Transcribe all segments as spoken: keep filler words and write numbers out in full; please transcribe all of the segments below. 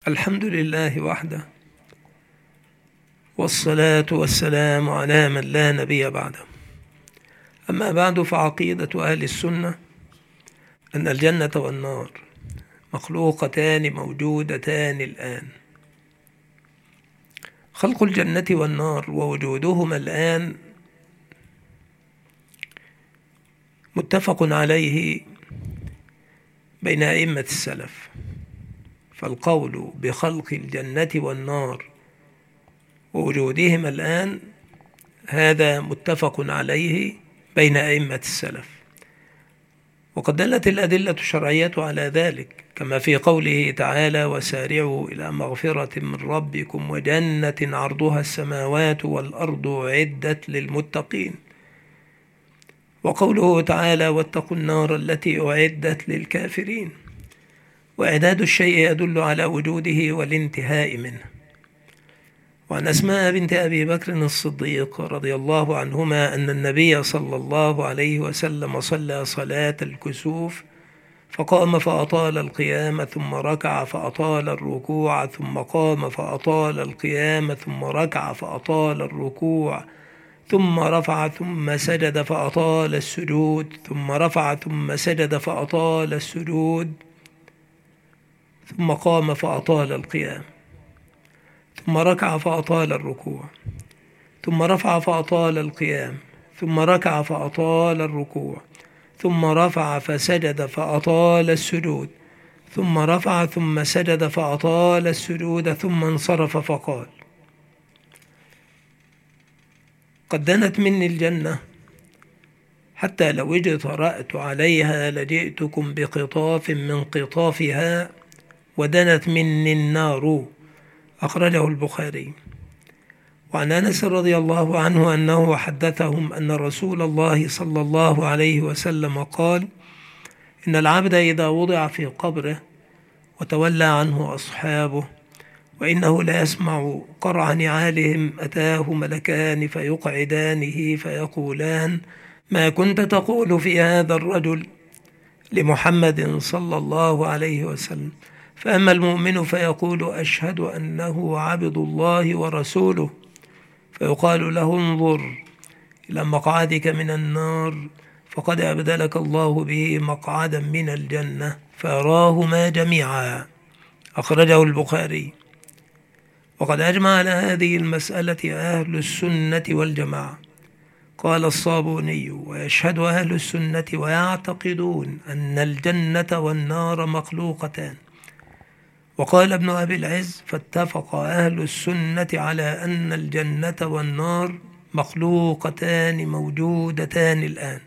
الحمد لله وحده، والصلاة والسلام على من لا نبي بعده. أما بعد، فعقيدة أهل السنة أن الجنة والنار مخلوقتان موجودتان الآن. خلق الجنة والنار ووجودهما الآن متفق عليه بين أئمة السلف، فالقول بخلق الجنة والنار ووجودهما الآن هذا متفق عليه بين أئمة السلف، وقد دلت الأدلة الشرعية على ذلك، كما في قوله تعالى: وسارعوا إلى مغفرة من ربكم وجنة عرضها السماوات والأرض أعدت للمتقين، وقوله تعالى: واتقوا النار التي أعدت للكافرين. وإعداد الشيء يدل على وجوده والانتهاء منه. وعن أسماء بنت أبي بكر الصديق رضي الله عنهما أن النبي صلى الله عليه وسلم صلى صلاة الكسوف، فقام فأطال القيام، ثم ركع فأطال الركوع، ثم قام فأطال القيام، ثم ركع فأطال الركوع، ثم رفع ثم سجد فأطال السجود، ثم رفع ثم سجد فأطال السجود، ثم قام فأطال القيام، ثم ركع فأطال الركوع، ثم رفع فأطال القيام، ثم ركع فأطال الركوع، ثم رفع فسجد فأطال السجود، ثم رفع ثم سجد فأطال السجود، ثم انصرف فقال: قد دنت مني الجنة، حتى لو اجترأت عليها لجئتكم بقطاف من قطافها، ودنت مني النار. أخرجه البخاري. وعن أنس رضي الله عنه أنه حدثهم أن رسول الله صلى الله عليه وسلم قال: إن العبد إذا وضع في قبره وتولى عنه أصحابه وإنه لا يسمع قرع نعالهم أتاه ملكان فيقعدانه فيقولان: ما كنت تقول في هذا الرجل؟ لمحمد صلى الله عليه وسلم. فأما المؤمن فيقول: أشهد أنه عبد الله ورسوله، فيقال له: انظر إلى مقعدك من النار، فقد أبدلك الله به مقعدا من الجنة، فيراهما جميعا. أخرجه البخاري. وقد أجمع على هذه المسألة أهل السنة والجماعة. قال الصابوني: ويشهد أهل السنة ويعتقدون أن الجنة والنار مخلوقتان. وقال ابن أبي العز: فاتفق أهل السنة على أن الجنة والنار مخلوقتان موجودتان الآن.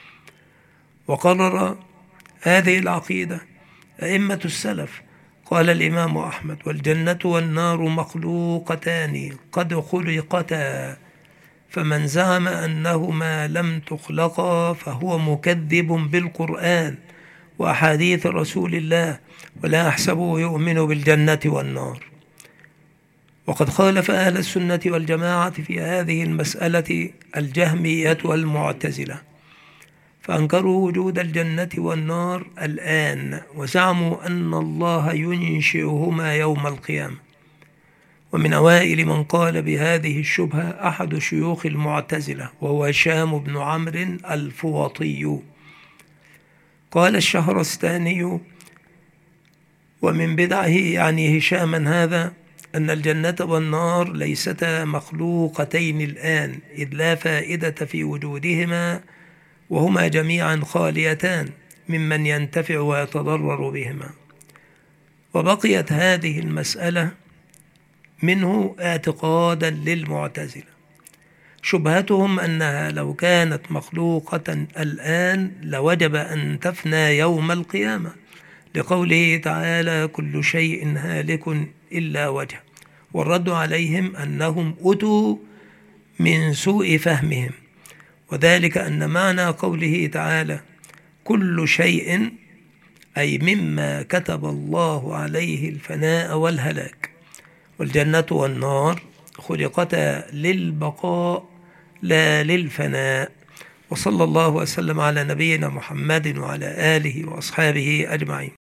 وقرر هذه العقيدة أئمة السلف. قال الإمام أحمد: والجنة والنار مخلوقتان قد خلقتا، فمن زعم أنهما لم تخلقا فهو مكذب بالقرآن وأحاديث رسول الله، ولا أحسبه يؤمن بالجنة والنار. وقد خالف أهل السنة والجماعة في هذه المسألة الجهمية والمعتزلة، فأنكروا وجود الجنة والنار الآن، وزعموا أن الله ينشئهما يوم القيامة. ومن أوائل من قال بهذه الشبهة أحد شيوخ المعتزلة، وهو هشام بن عمرو الفوطي. قال الشهرستاني: ومن بدعه يعني هشاما هذا أن الجنة والنار ليستا مخلوقتين الآن، إذ لا فائدة في وجودهما، وهما جميعا خاليتان ممن ينتفع ويتضرر بهما. وبقيت هذه المسألة منه اعتقادا للمعتزلة. شبهتهم أنها لو كانت مخلوقة الآن لوجب أن تفنى يوم القيامة، لقوله تعالى: كل شيء هالك إلا وجهه. والرد عليهم أنهم أتوا من سوء فهمهم، وذلك أن معنى قوله تعالى كل شيء أي مما كتب الله عليه الفناء والهلاك، والجنة والنار خلقتا للبقاء لا للفناء. وصلى الله وسلم على نبينا محمد وعلى آله وأصحابه أجمعين.